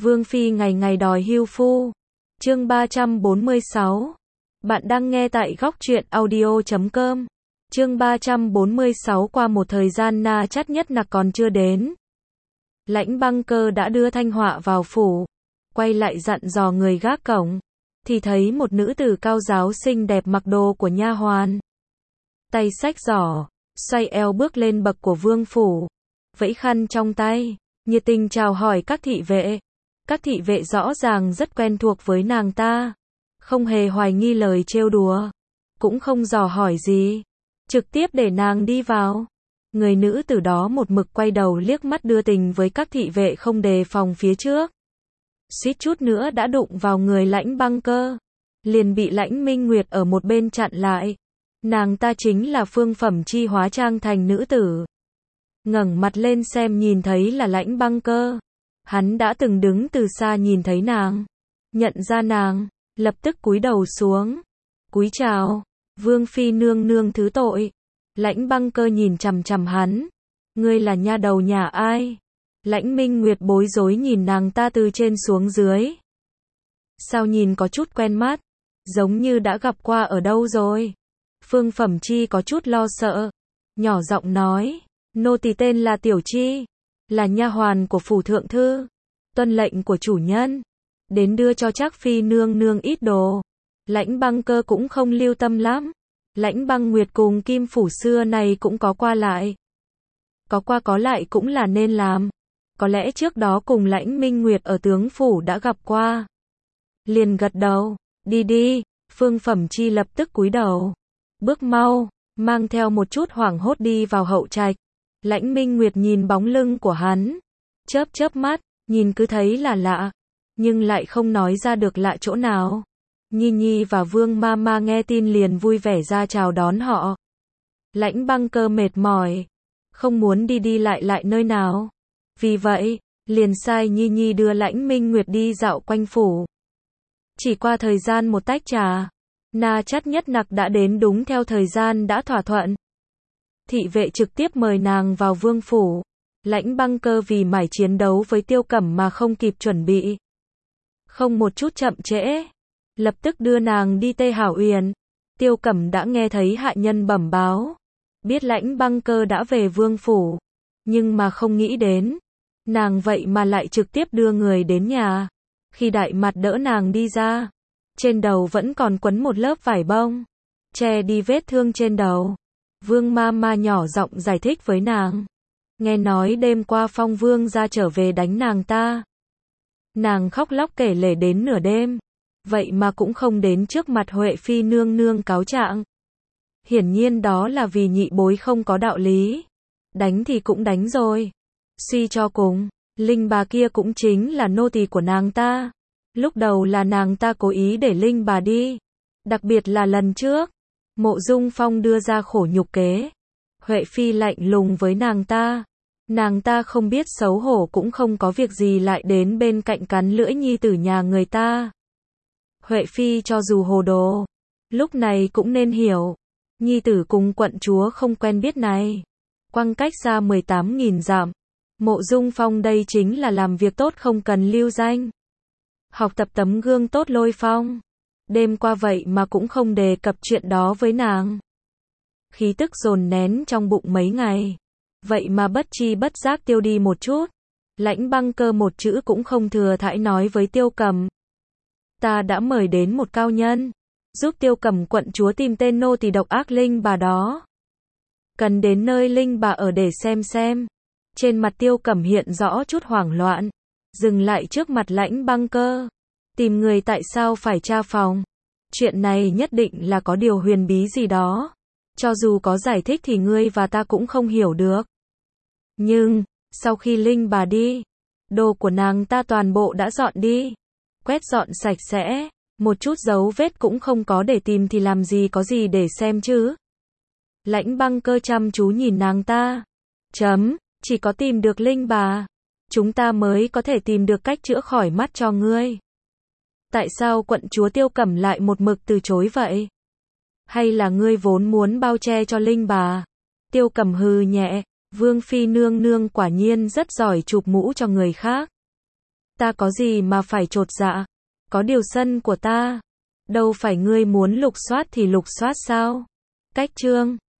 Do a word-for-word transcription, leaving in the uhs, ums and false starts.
Vương Phi ngày ngày đòi hưu phu. Chương ba trăm bốn mươi sáu. Bạn đang nghe tại góc truyện audio chấm com. Chương ba trăm bốn mươi sáu. Qua một thời gian Na Chắt Nhất Nặc còn chưa đến, Lãnh Băng Cơ đã đưa Thanh Họa vào phủ, quay lại dặn dò người gác cổng, thì thấy một nữ tử cao giáo xinh đẹp mặc đồ của nha hoàn, tay xách giỏ, xoay eo bước lên bậc của vương phủ, vẫy khăn trong tay, nhiệt tình chào hỏi các thị vệ. Các thị vệ rõ ràng rất quen thuộc với nàng ta, không hề hoài nghi lời trêu đùa, cũng không dò hỏi gì, trực tiếp để nàng đi vào. Người nữ tử đó một mực quay đầu liếc mắt đưa tình với các thị vệ không đề phòng phía trước, suýt chút nữa đã đụng vào người Lãnh Băng Cơ, liền bị Lãnh Minh Nguyệt ở một bên chặn lại. Nàng ta chính là Phương Phẩm Chi hóa trang thành nữ tử. Ngẩng mặt lên xem nhìn thấy là Lãnh Băng Cơ. Hắn đã từng đứng từ xa nhìn thấy nàng, nhận ra nàng, lập tức cúi đầu xuống, cúi chào, Vương Phi nương nương thứ tội. Lãnh Băng Cơ nhìn chằm chằm hắn, ngươi là nha đầu nhà ai? Lãnh Minh Nguyệt bối rối nhìn nàng ta từ trên xuống dưới. Sao nhìn có chút quen mắt, giống như đã gặp qua ở đâu rồi? Phương Phẩm Chi có chút lo sợ, nhỏ giọng nói, nô tỳ tên là Tiểu Chi, là nha hoàn của phủ thượng thư, tuân lệnh của chủ nhân, đến đưa cho Trác Phi nương nương ít đồ. Lãnh Băng Cơ cũng không lưu tâm lắm. Lãnh Băng Nguyệt cùng Kim phủ xưa này cũng có qua lại, có qua có lại cũng là nên làm. Có lẽ trước đó cùng Lãnh Minh Nguyệt ở tướng phủ đã gặp qua. Liền gật đầu, đi đi. Phương Phẩm Chi lập tức cúi đầu, bước mau, mang theo một chút hoảng hốt đi vào hậu trạch. Lãnh Minh Nguyệt nhìn bóng lưng của hắn, chớp chớp mắt, nhìn cứ thấy là lạ, nhưng lại không nói ra được lạ chỗ nào. Nhi Nhi và Vương Ma Ma nghe tin liền vui vẻ ra chào đón họ. Lãnh Băng Cơ mệt mỏi, không muốn đi đi lại lại nơi nào, vì vậy, liền sai Nhi Nhi đưa Lãnh Minh Nguyệt đi dạo quanh phủ. Chỉ qua thời gian một tách trà, Na Chắt Nhất Nặc đã đến đúng theo thời gian đã thỏa thuận. Thị vệ trực tiếp mời nàng vào vương phủ. Lãnh Băng Cơ vì mải chiến đấu với Tiêu Cẩm mà không kịp chuẩn bị, không một chút chậm trễ, lập tức đưa nàng đi Tê Hảo Uyển. Tiêu Cẩm đã nghe thấy hạ nhân bẩm báo, biết Lãnh Băng Cơ đã về vương phủ, nhưng mà không nghĩ đến, nàng vậy mà lại trực tiếp đưa người đến nhà. Khi Đại Mặt đỡ nàng đi ra, trên đầu vẫn còn quấn một lớp vải bông, che đi vết thương trên đầu. Vương Ma Ma nhỏ giọng giải thích với nàng, nghe nói đêm qua Phong Vương ra trở về đánh nàng ta. Nàng khóc lóc kể lể đến nửa đêm, vậy mà cũng không đến trước mặt Huệ Phi nương nương cáo trạng. Hiển nhiên đó là vì nhị bối không có đạo lý, đánh thì cũng đánh rồi. Suy cho cùng, Linh bà kia cũng chính là nô tỳ của nàng ta. Lúc đầu là nàng ta cố ý để Linh bà đi, đặc biệt là lần trước Mộ Dung Phong đưa ra khổ nhục kế, Huệ Phi lạnh lùng với nàng ta. Nàng ta không biết xấu hổ cũng không có việc gì lại đến bên cạnh cắn lưỡi nhi tử nhà người ta. Huệ Phi cho dù hồ đồ, lúc này cũng nên hiểu, nhi tử cùng quận chúa không quen biết này, quăng cách xa mười tám nghìn dặm. Mộ Dung Phong đây chính là làm việc tốt không cần lưu danh, học tập tấm gương tốt Lôi Phong. Đêm qua vậy mà cũng không đề cập chuyện đó với nàng. Khí tức dồn nén trong bụng mấy ngày, vậy mà bất chi bất giác tiêu đi một chút. Lãnh Băng Cơ một chữ cũng không thừa thãi nói với Tiêu Cẩm, ta đã mời đến một cao nhân, giúp Tiêu Cẩm quận chúa tìm tên nô tỳ độc ác Linh bà đó. Cần đến nơi Linh bà ở để xem xem. Trên mặt Tiêu Cẩm hiện rõ chút hoảng loạn, dừng lại trước mặt Lãnh Băng Cơ. Tìm người tại sao phải tra phòng? Chuyện này nhất định là có điều huyền bí gì đó. Cho dù có giải thích thì ngươi và ta cũng không hiểu được. Nhưng, sau khi Linh bà đi, đồ của nàng ta toàn bộ đã dọn đi, quét dọn sạch sẽ, một chút dấu vết cũng không có để tìm thì làm gì có gì để xem chứ. Lãnh Băng Cơ chăm chú nhìn nàng ta. Chấm, chỉ có tìm được Linh bà, chúng ta mới có thể tìm được cách chữa khỏi mắt cho ngươi. Tại sao quận chúa Tiêu Cẩm lại một mực từ chối vậy? Hay là ngươi vốn muốn bao che cho Linh bà? Tiêu Cẩm hừ nhẹ, Vương Phi nương nương quả nhiên rất giỏi chụp mũ cho người khác. ta có gì mà phải chột dạ? Có điều sân của ta. Đâu phải ngươi muốn lục soát thì lục soát sao? Cách chương